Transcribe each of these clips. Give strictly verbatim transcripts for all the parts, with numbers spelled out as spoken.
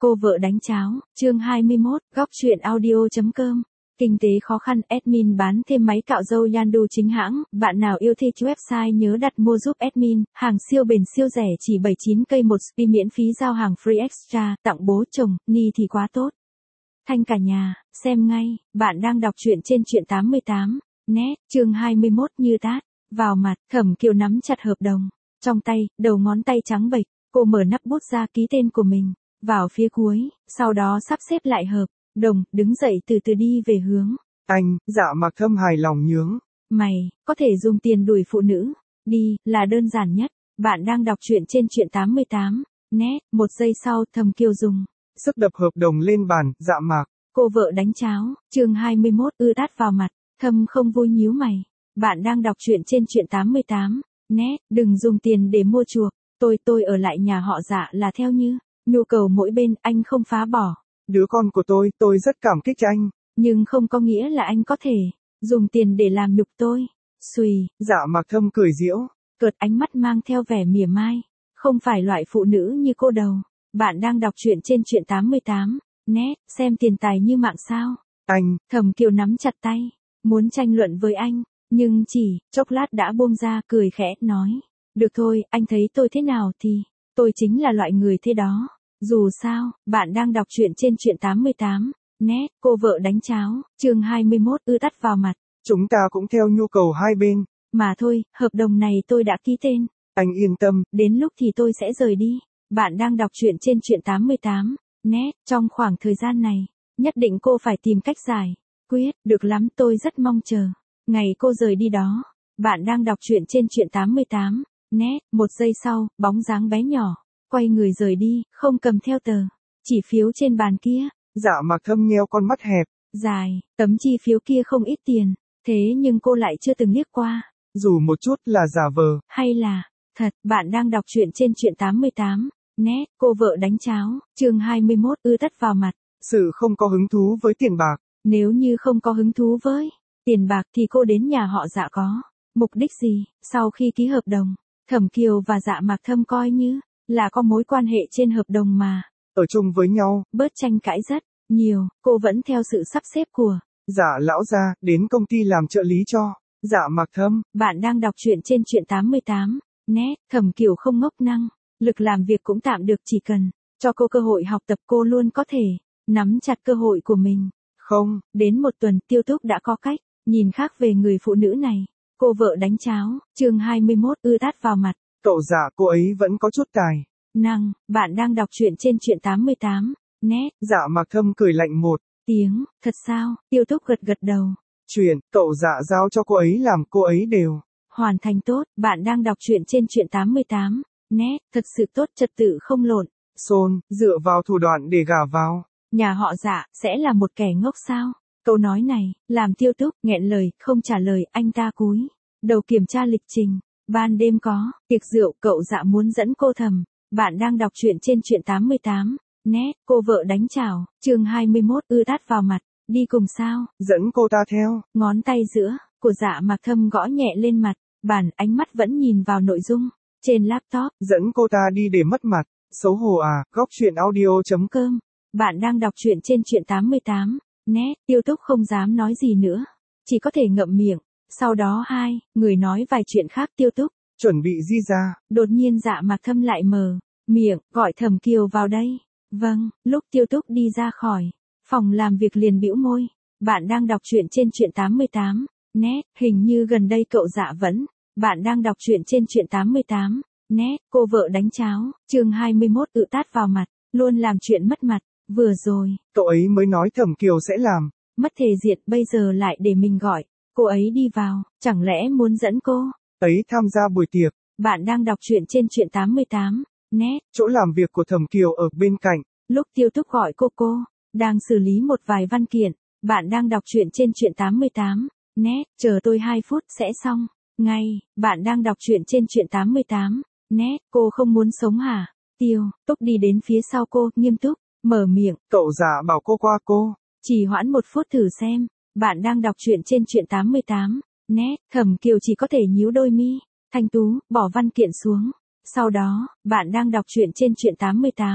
Cô vợ đánh cháo, chương hai mươi mốt, góc truyện audio.com. Kinh tế khó khăn, admin bán thêm máy cạo râu Yandu chính hãng, bạn nào yêu thích website nhớ đặt mua giúp admin, hàng siêu bền siêu rẻ chỉ bảy mươi chín cây một spi miễn phí giao hàng free extra, tặng bố chồng, ni thì quá tốt. Thanh cả nhà, xem ngay, bạn đang đọc truyện trên truyện tám mươi tám, net, chương hai mươi mốt như tát, vào mặt, Thẩm Kiều nắm chặt hợp đồng, trong tay, đầu ngón tay trắng bệch, cô mở nắp bút ra ký tên của mình. Vào phía cuối, sau đó sắp xếp lại hợp đồng, đứng dậy từ từ đi về hướng. Anh, Dạ Mạc Thâm hài lòng nhướng. Mày, có thể dùng tiền đuổi phụ nữ, đi, là đơn giản nhất. Bạn đang đọc truyện trên truyện tám mươi tám, net, một giây sau, Thẩm Kiều dùng sức đập hợp đồng lên bàn, Dạ Mạc. Cô vợ đánh cháo, chương hai mươi mốt, ư tát vào mặt, Thâm không vui nhíu mày. Bạn đang đọc truyện trên truyện tám mươi tám, net, đừng dùng tiền để mua chuộc, tôi tôi ở lại nhà họ Dạ là theo như nhu cầu mỗi bên, anh không phá bỏ. Đứa con của tôi, tôi rất cảm kích anh. Nhưng không có nghĩa là anh có thể dùng tiền để làm nhục tôi. Xùy, Dạ Mạc Thâm cười giễu. Cợt ánh mắt mang theo vẻ mỉa mai. Không phải loại phụ nữ như cô đâu. Bạn đang đọc truyện trên truyện tám mươi tám, net, xem tiền tài như mạng sao. Anh, Thẩm Kiều nắm chặt tay, muốn tranh luận với anh, nhưng chỉ chốc lát đã buông ra, cười khẽ, nói. Được thôi, anh thấy tôi thế nào thì, tôi chính là loại người thế đó. Dù sao, bạn đang đọc truyện trên truyện tám mươi tám, net, cô vợ đánh cháo, chương hai mươi mốt, ư tát vào mặt. Chúng ta cũng theo nhu cầu hai bên. Mà thôi, hợp đồng này tôi đã ký tên. Anh yên tâm. Đến lúc thì tôi sẽ rời đi. Bạn đang đọc truyện trên truyện tám mươi tám, net, trong khoảng thời gian này, nhất định cô phải tìm cách giải quyết, được lắm, tôi rất mong chờ ngày cô rời đi đó. Bạn đang đọc truyện trên truyện tám mươi tám, net, một giây sau, bóng dáng bé nhỏ quay người rời đi, không cầm theo tờ chỉ phiếu trên bàn kia. Dạ Mạc Thâm nheo con mắt hẹp. Dài, tấm chi phiếu kia không ít tiền, thế nhưng cô lại chưa từng liếc qua. Dù một chút là giả vờ, hay là thật. Bạn đang đọc truyện trên truyện tám mươi tám, net, cô vợ đánh cháo, chương hai mươi mốt, ư tát vào mặt. Sự không có hứng thú với tiền bạc. Nếu như không có hứng thú với tiền bạc thì cô đến nhà họ Dạ có mục đích gì? Sau khi ký hợp đồng, Thẩm Kiều và Dạ Mạc Thâm coi như là có mối quan hệ trên hợp đồng mà. Ở chung với nhau, bớt tranh cãi rất nhiều, cô vẫn theo sự sắp xếp của Dạ lão gia, đến công ty làm trợ lý cho Dạ Mạc Thâm. Bạn đang đọc truyện trên truyện tám mươi tám, net, Thẩm Kiều không ngốc năng, lực làm việc cũng tạm được, chỉ cần cho cô cơ hội học tập cô luôn có thể nắm chặt cơ hội của mình. Không, đến một tuần Tiêu Túc đã có cách nhìn khác về người phụ nữ này. Cô vợ đánh cháo, chương hai mươi mốt, ư tát vào mặt. Cậu Dạ cô ấy vẫn có chút tài năng. Bạn đang đọc truyện trên truyện tám mươi tám, net. Dạ Mạc Thâm cười lạnh một tiếng, thật sao? Tiêu Túc gật gật đầu. Chuyện, cậu Dạ giao cho cô ấy làm, cô ấy đều hoàn thành tốt. Bạn đang đọc truyện trên truyện tám mươi tám, net, thật sự tốt, trật tự không lộn xôn, dựa vào thủ đoạn để gả vào nhà họ Dạ, sẽ là một kẻ ngốc sao? Câu nói này làm Tiêu Túc nghẹn lời, không trả lời. Anh ta cúi đầu kiểm tra lịch trình. Ban đêm có tiệc rượu, cậu Dạ muốn dẫn cô Thẩm. Bạn đang đọc truyện trên truyện tám mươi tám, net, cô vợ đánh chảo, chương hai mươi mốt, ư tát vào mặt. Đi cùng sao? Dẫn cô ta theo. Ngón tay giữa của Dạ Mạc Thâm gõ nhẹ lên mặt bàn, ánh mắt vẫn nhìn vào nội dung trên laptop. Dẫn cô ta đi để mất mặt, xấu hổ à? Góc truyện audio.com. Bạn đang đọc truyện trên truyện tám mươi tám, net. Tiêu Túc không dám nói gì nữa, chỉ có thể ngậm miệng. Sau đó hai người nói vài chuyện khác. Tiêu Túc chuẩn bị di ra. Đột nhiên Dạ Mạc Thâm lại mở miệng, gọi Thẩm Kiều vào đây. Vâng. Lúc Tiêu Túc đi ra khỏi phòng làm việc liền bĩu môi. Bạn đang đọc truyện trên truyện tám mươi tám, net. Hình như gần đây cậu Dạ vẫn. Bạn đang đọc truyện trên truyện tám mươi tám, net. Cô vợ đánh cháo, chương hai mươi mốt, ự tát vào mặt. Luôn làm chuyện mất mặt. Vừa rồi cậu ấy mới nói Thẩm Kiều sẽ làm mất thể diện, bây giờ lại để mình gọi cô ấy đi vào, chẳng lẽ muốn dẫn cô ấy tham gia buổi tiệc. Bạn đang đọc truyện trên truyện tám mươi tám, net. Chỗ làm việc của Thẩm Kiều ở bên cạnh. Lúc Tiêu Túc gọi cô cô đang xử lý một vài văn kiện. Bạn đang đọc truyện trên truyện tám mươi tám, net. Chờ tôi hai phút sẽ xong ngay. Bạn đang đọc truyện trên truyện tám mươi tám, net. Cô không muốn sống hả? Tiêu Túc đi đến phía sau cô, nghiêm túc mở miệng. Cậu Dạ bảo cô qua cô chỉ hoãn một phút thử xem. Bạn đang đọc truyện trên truyện tám mươi tám, net. Thẩm Kiều chỉ có thể nhíu đôi mi thanh tú, bỏ văn kiện xuống. Sau đó, bạn đang đọc truyện trên truyện tám mươi tám,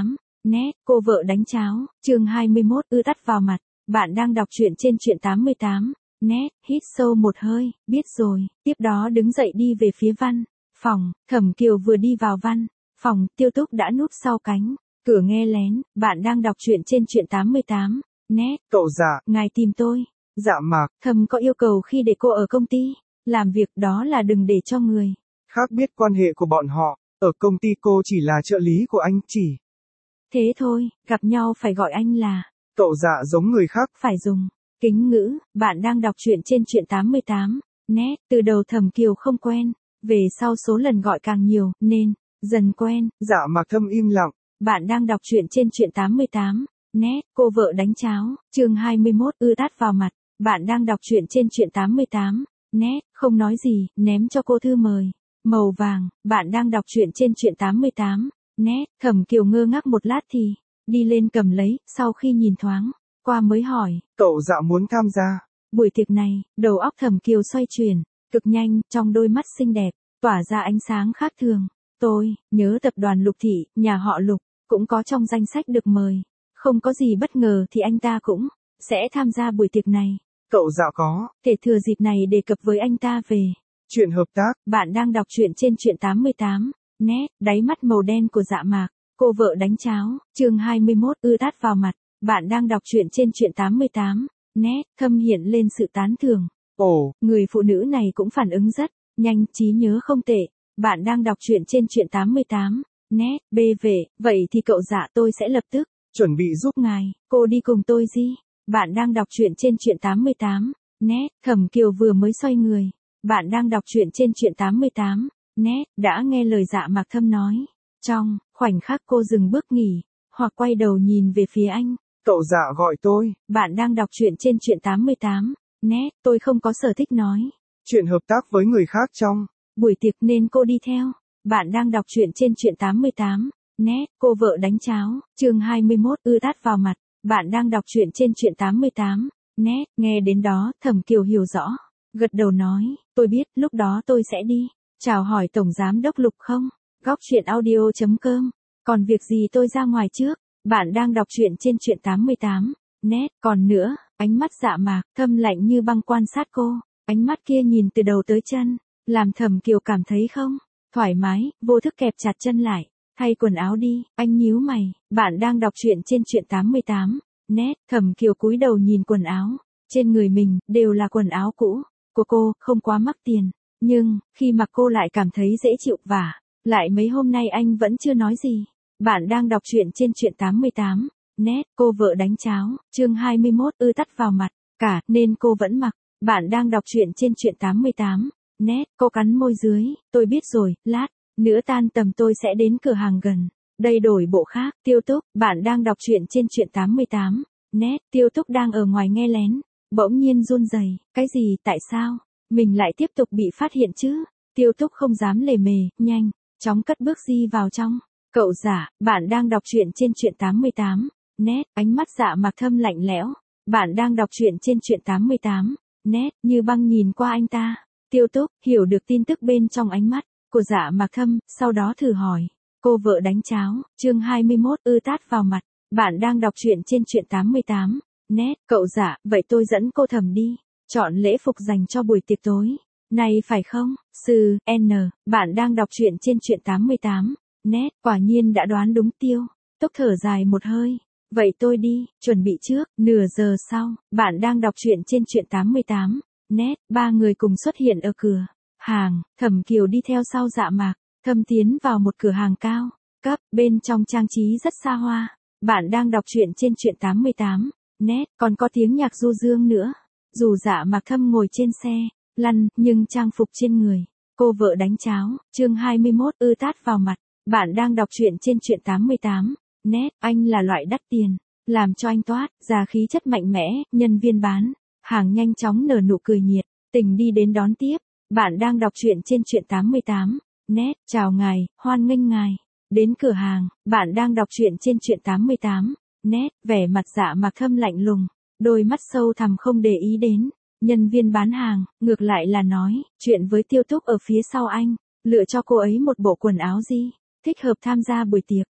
Nét, cô vợ đánh cháo, chương hai mươi mốt, ư tắt vào mặt. Bạn đang đọc truyện trên truyện tám mươi tám. Nét, hít sâu một hơi, biết rồi, tiếp đó đứng dậy đi về phía văn phòng. Thẩm Kiều vừa đi vào văn phòng, Tiêu Túc đã núp sau cánh cửa nghe lén. Bạn đang đọc truyện trên truyện tám mươi tám. Nét, Cậu Dạ, ngài tìm tôi. Dạ Mạc, Thầm có yêu cầu khi để cô ở công ty làm việc, đó là đừng để cho người khác biết quan hệ của bọn họ. Ở công ty cô chỉ là trợ lý của anh, chỉ. Thế thôi, gặp nhau phải gọi anh là. Cậu Dạ giống người khác. Phải dùng kính ngữ. Bạn đang đọc truyện trên truyện tám mươi tám. Nét, từ đầu Thẩm Kiều không quen, về sau số lần gọi càng nhiều, nên dần quen. Dạ Mạc Thâm im lặng. Bạn đang đọc truyện trên truyện tám mươi tám. Nét, cô vợ đánh cháo, chương hai mươi mốt, ư tát vào mặt. Bạn đang đọc truyện trên truyện tám mươi tám. Nét, không nói gì, ném cho cô thư mời màu vàng. Bạn đang đọc truyện trên truyện tám mươi tám. Nét, Thẩm Kiều ngơ ngác một lát thì đi lên cầm lấy, sau khi nhìn thoáng qua mới hỏi. Cậu Dạ muốn tham gia. Buổi tiệc này, đầu óc Thẩm Kiều xoay chuyển cực nhanh, trong đôi mắt xinh đẹp tỏa ra ánh sáng khác thường. Tôi nhớ tập đoàn Lục Thị, nhà họ Lục cũng có trong danh sách được mời. Không có gì bất ngờ thì anh ta cũng sẽ tham gia buổi tiệc này. Cậu Dạ có thể thừa dịp này đề cập với anh ta về chuyện hợp tác. Bạn đang đọc truyện trên truyện tám mươi tám. Nét, đáy mắt màu đen của Dạ Mạc, cô vợ đánh cháo, chương hai mươi mốt, ư tát vào mặt. Bạn đang đọc truyện trên truyện tám mươi tám. Nét, thâm hiện lên sự tán thưởng. Ồ, người phụ nữ này cũng phản ứng rất nhanh, trí nhớ không tệ. Bạn đang đọc truyện trên truyện tám mươi tám. Nét, bê vệ, vậy thì cậu Dạ tôi sẽ lập tức chuẩn bị giúp ngài, cô đi cùng tôi gì? Bạn đang đọc truyện trên truyện tám mươi tám. Nét, Thẩm Kiều vừa mới xoay người. Bạn đang đọc truyện trên truyện tám mươi tám. Nét, đã nghe lời Dạ Mạc Thâm nói. Trong khoảnh khắc cô dừng bước nghỉ, hoặc quay đầu nhìn về phía anh. Cậu Dạ gọi tôi. Bạn đang đọc truyện trên truyện tám mươi tám. Nét, tôi không có sở thích nói chuyện hợp tác với người khác trong buổi tiệc nên cô đi theo. Bạn đang đọc truyện trên truyện tám mươi tám. Nét, cô vợ đánh cháo, chương hai mươi mốt, ư tát vào mặt. Bạn đang đọc truyện trên truyện tám mươi tám. Nét, nghe đến đó, Thẩm Kiều hiểu rõ, gật đầu nói, tôi biết, lúc đó tôi sẽ đi chào hỏi Tổng Giám đốc Lục không? Góc truyện audio chấm com. Còn việc gì tôi ra ngoài trước. Bạn đang đọc truyện trên truyện tám mươi tám. Nét, còn nữa, ánh mắt Dạ Mạc Thâm lạnh như băng quan sát cô. Ánh mắt kia nhìn từ đầu tới chân, làm Thẩm Kiều cảm thấy không thoải mái, vô thức kẹp chặt chân lại. Thay quần áo đi, anh nhíu mày. Bạn đang đọc truyện trên truyện tám mươi tám. Nét, Thẩm Kiều cúi đầu nhìn quần áo trên người mình, đều là quần áo cũ của cô, không quá mắc tiền, nhưng khi mặc cô lại cảm thấy dễ chịu, và lại mấy hôm nay anh vẫn chưa nói gì. Bạn đang đọc truyện trên truyện tám mươi tám. Nét, cô vợ đánh cháo, chương hai mươi mốt, ư tắt vào mặt. Cả nên cô vẫn mặc. Bạn đang đọc truyện trên truyện tám mươi tám. Nét, cô cắn môi dưới, tôi biết rồi, lát nữa tan tầm tôi sẽ đến cửa hàng gần đây đổi bộ khác. Tiêu Túc, bạn đang đọc truyện trên truyện tám mươi tám. Nét, Tiêu Túc đang ở ngoài nghe lén, bỗng nhiên run rẩy, cái gì, tại sao mình lại tiếp tục bị phát hiện chứ? Tiêu Túc không dám lề mề, nhanh chóng cất bước đi vào trong. Cậu Dạ, bạn đang đọc truyện trên truyện tám mươi tám. Nét, ánh mắt Dạ Mạc Thâm lạnh lẽo. Bạn đang đọc truyện trên truyện tám mươi tám. Nét, như băng nhìn qua anh ta. Tiêu Túc hiểu được tin tức bên trong ánh mắt của Dạ Mạc Thâm, sau đó thử hỏi. Cô vợ đánh cháo, chương hai mươi mốt, ư tát vào mặt. Bạn đang đọc truyện trên truyện tám mươi tám. Nét, cậu Dạ, vậy tôi dẫn cô Thẩm đi chọn lễ phục dành cho buổi tiệc tối này phải không? Sư N, bạn đang đọc truyện trên truyện tám mươi tám. Nét, quả nhiên đã đoán đúng. Tiêu Túc thở dài một hơi. Vậy tôi đi chuẩn bị trước. Nửa giờ sau, bạn đang đọc truyện trên truyện tám mươi tám. Nét, ba người cùng xuất hiện ở cửa hàng. Thẩm Kiều đi theo sau Dạ Mạc Thâm tiến vào một cửa hàng cao cấp, bên trong trang trí rất xa hoa. Bạn đang đọc truyện trên truyện tám mươi tám. Nét, còn có tiếng nhạc du dương nữa. Dù Dạ Mạc Thâm ngồi trên xe lăn, nhưng trang phục trên người cô vợ đánh cháo, chương hai mươi mốt, ư tát vào mặt. Bạn đang đọc truyện trên truyện tám mươi tám. Nét, anh là loại đắt tiền, làm cho anh toát ra khí chất mạnh mẽ. Nhân viên bán hàng nhanh chóng nở nụ cười nhiệt tình đi đến đón tiếp. Bạn đang đọc truyện trên truyện tám mươi tám. Nét, chào ngài, hoan nghênh ngài đến cửa hàng. Bạn đang đọc truyện trên truyện tám mươi tám. Nét, vẻ mặt Dạ Mạc Thâm lạnh lùng, đôi mắt sâu thẳm không để ý đến nhân viên bán hàng, ngược lại là nói chuyện với Tiêu Túc ở phía sau anh, lựa cho cô ấy một bộ quần áo gì thích hợp tham gia buổi tiệc.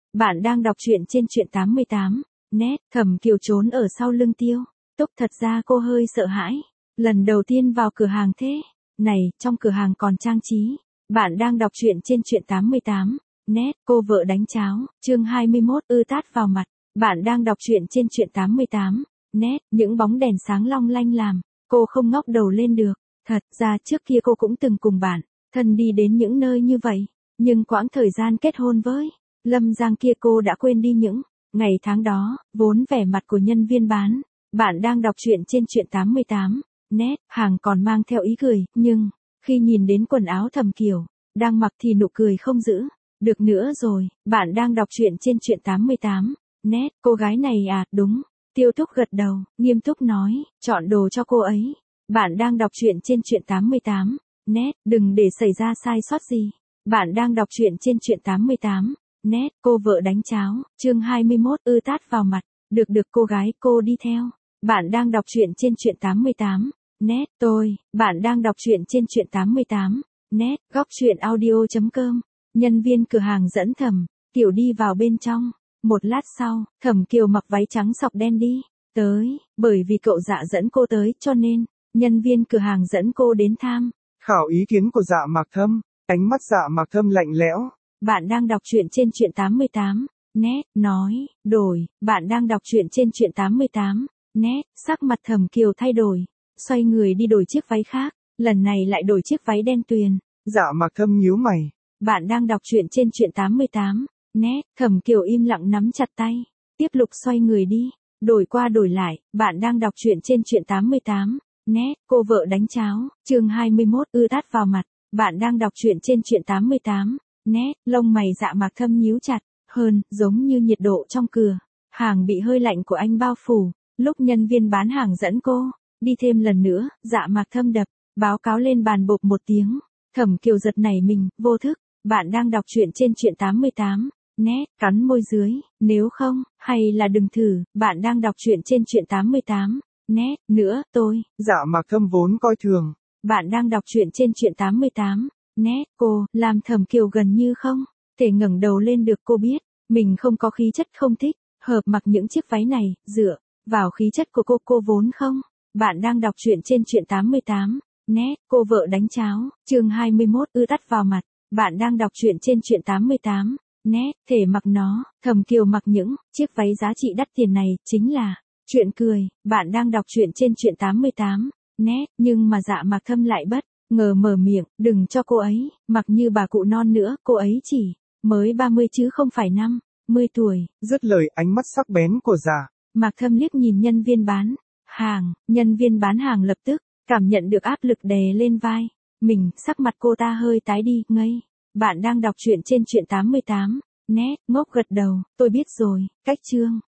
Bạn đang đọc truyện trên truyện tám mươi tám. Net, Thẩm Kiều trốn ở sau lưng Tiêu Túc, thật ra cô hơi sợ hãi. Lần đầu tiên vào cửa hàng thế. Này, trong cửa hàng còn trang trí. Bạn đang đọc truyện trên truyện tám mươi tám. Net, cô vợ đánh cháo, chương hai mươi mốt, ư tát vào mặt. Bạn đang đọc truyện trên truyện tám mươi tám. Net, những bóng đèn sáng long lanh làm cô không ngóc đầu lên được. Thật ra trước kia cô cũng từng cùng bạn thân đi đến những nơi như vậy, nhưng quãng thời gian kết hôn với Lâm Giang kia cô đã quên đi những ngày tháng đó, vốn vẻ mặt của nhân viên bán. Bạn đang đọc truyện trên truyện tám mươi tám. Net, hàng còn mang theo ý cười, nhưng khi nhìn đến quần áo Thẩm Kiều đang mặc thì nụ cười không giữ được nữa rồi. Bạn đang đọc truyện trên truyện tám mươi tám. Net, cô gái này à, đúng. Tiêu Túc gật đầu, nghiêm túc nói, chọn đồ cho cô ấy. Bạn đang đọc truyện trên truyện tám mươi tám. Net, đừng để xảy ra sai sót gì. Bạn đang đọc truyện trên truyện tám mươi tám. Net, cô vợ đánh cháo, chương hai mươi mốt, ư tát vào mặt. Được được cô gái, cô đi theo. Bạn đang đọc truyện trên truyện tám mươi tám. Net, tôi, bạn đang đọc truyện trên truyện tám mươi tám. Net, góc truyện audio.com. Nhân viên cửa hàng dẫn Thẩm Kiều đi vào bên trong. Một lát sau, Thẩm Kiều mặc váy trắng sọc đen đi tới, bởi vì cậu Dạ dẫn cô tới cho nên, nhân viên cửa hàng dẫn cô đến tham khảo ý kiến của Dạ Mạc Thâm. Ánh mắt Dạ Mạc Thâm lạnh lẽo. Bạn đang đọc truyện trên truyện tám mươi tám. Net, nói, đổi, bạn đang đọc truyện trên truyện tám mươi tám. Net, sắc mặt Thẩm Kiều thay đổi, xoay người đi đổi chiếc váy khác, lần này lại đổi chiếc váy đen tuyền. Dạ Mạc Thâm nhíu mày. Bạn đang đọc truyện trên truyện tám mươi tám. Net, Thẩm Kiều im lặng nắm chặt tay, tiếp tục xoay người đi, đổi qua đổi lại. Bạn đang đọc truyện trên truyện tám mươi tám. Net, cô vợ đánh cháo, chương hai mươi mốt, ư tát vào mặt. Bạn đang đọc truyện trên truyện tám mươi tám. Net, lông mày Dạ Mạc Thâm nhíu chặt hơn, giống như nhiệt độ trong cửa hàng bị hơi lạnh của anh bao phủ. Lúc nhân viên bán hàng dẫn cô đi thêm lần nữa, Dạ Mạc Thâm đập báo cáo lên bàn bộp một tiếng. Thẩm Kiều giật nảy mình, vô thức. Bạn đang đọc truyện trên truyện tám mươi tám. Net, cắn môi dưới, nếu không, hay là đừng thử. Bạn đang đọc truyện trên truyện tám mươi tám. Net, nữa, tôi. Dạ Mạc Thâm vốn coi thường. Bạn đang đọc truyện trên truyện tám mươi tám. Net, cô, làm Thẩm Kiều gần như không thể ngẩng đầu lên được. Cô biết, mình không có khí chất không thích hợp mặc những chiếc váy này, dựa vào khí chất của cô, cô vốn không. Bạn đang đọc truyện trên truyện tám mươi tám. Net, cô vợ đánh cháo, chương hai mươi mốt, ư tát vào mặt. Bạn đang đọc truyện trên truyện tám mươi tám. Net, thể mặc nó, Thẩm Kiều mặc những chiếc váy giá trị đắt tiền này, chính là chuyện cười. Bạn đang đọc truyện trên truyện tám mươi tám. Net, nhưng mà Dạ Mạc Thâm lại bất ngờ mở miệng, đừng cho cô ấy mặc như bà cụ non nữa, cô ấy chỉ mới ba mươi chứ không phải năm mươi tuổi. Dứt lời, ánh mắt sắc bén của Dạ Mạc Thâm liếc nhìn nhân viên bán hàng, nhân viên bán hàng lập tức cảm nhận được áp lực đè lên vai mình, sắc mặt cô ta hơi tái đi, ngây. Bạn đang đọc truyện trên truyện tám mươi tám. Net, ngốc gật đầu, tôi biết rồi, cách chương